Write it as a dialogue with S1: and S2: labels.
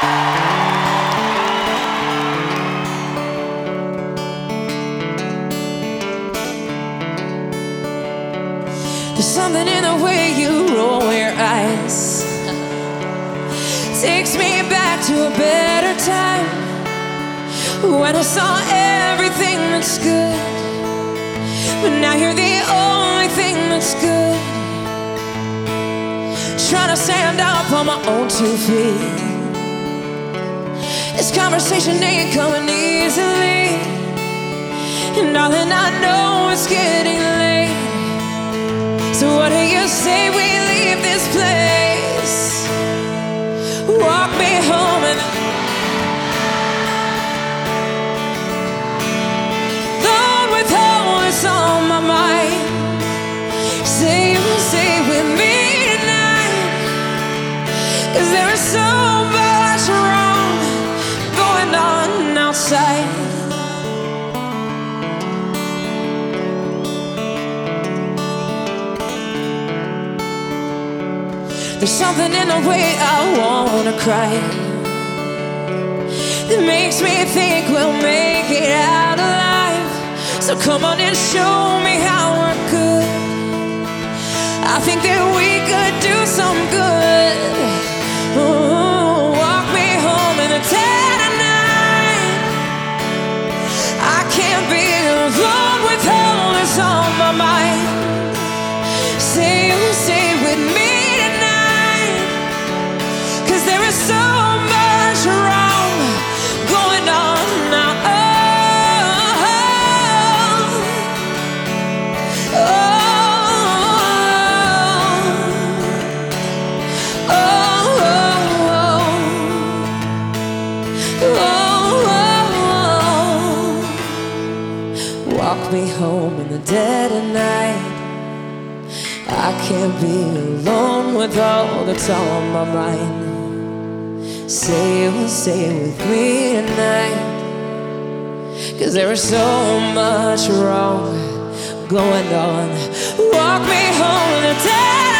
S1: There's something in the way you roll your eyes. Takes me back to a better time, when I saw everything that's good, but now you're the only thing that's good. Trying to stand up on my own 2 feet. This conversation ain't coming easily, and darling, I know it's getting late. So what do you say we leave this place? Walk me home and Lord, with all that's on my mind, say with me tonight, 'cause there is so much wrong going on outside. There's something in the way I wanna cry that makes me think we'll make it out alive. So come on and show me how we're good. I think that we could do some good. Ooh, walk me home in the dead of night. I can't be alone with all that's on my mind. Stay with me. There is so much wrong going on now. Walk me home in the dead of night. I can't be alone with all that's on my mind. Stay with me tonight, 'cause there is so much wrong going on. Walk me home in the day.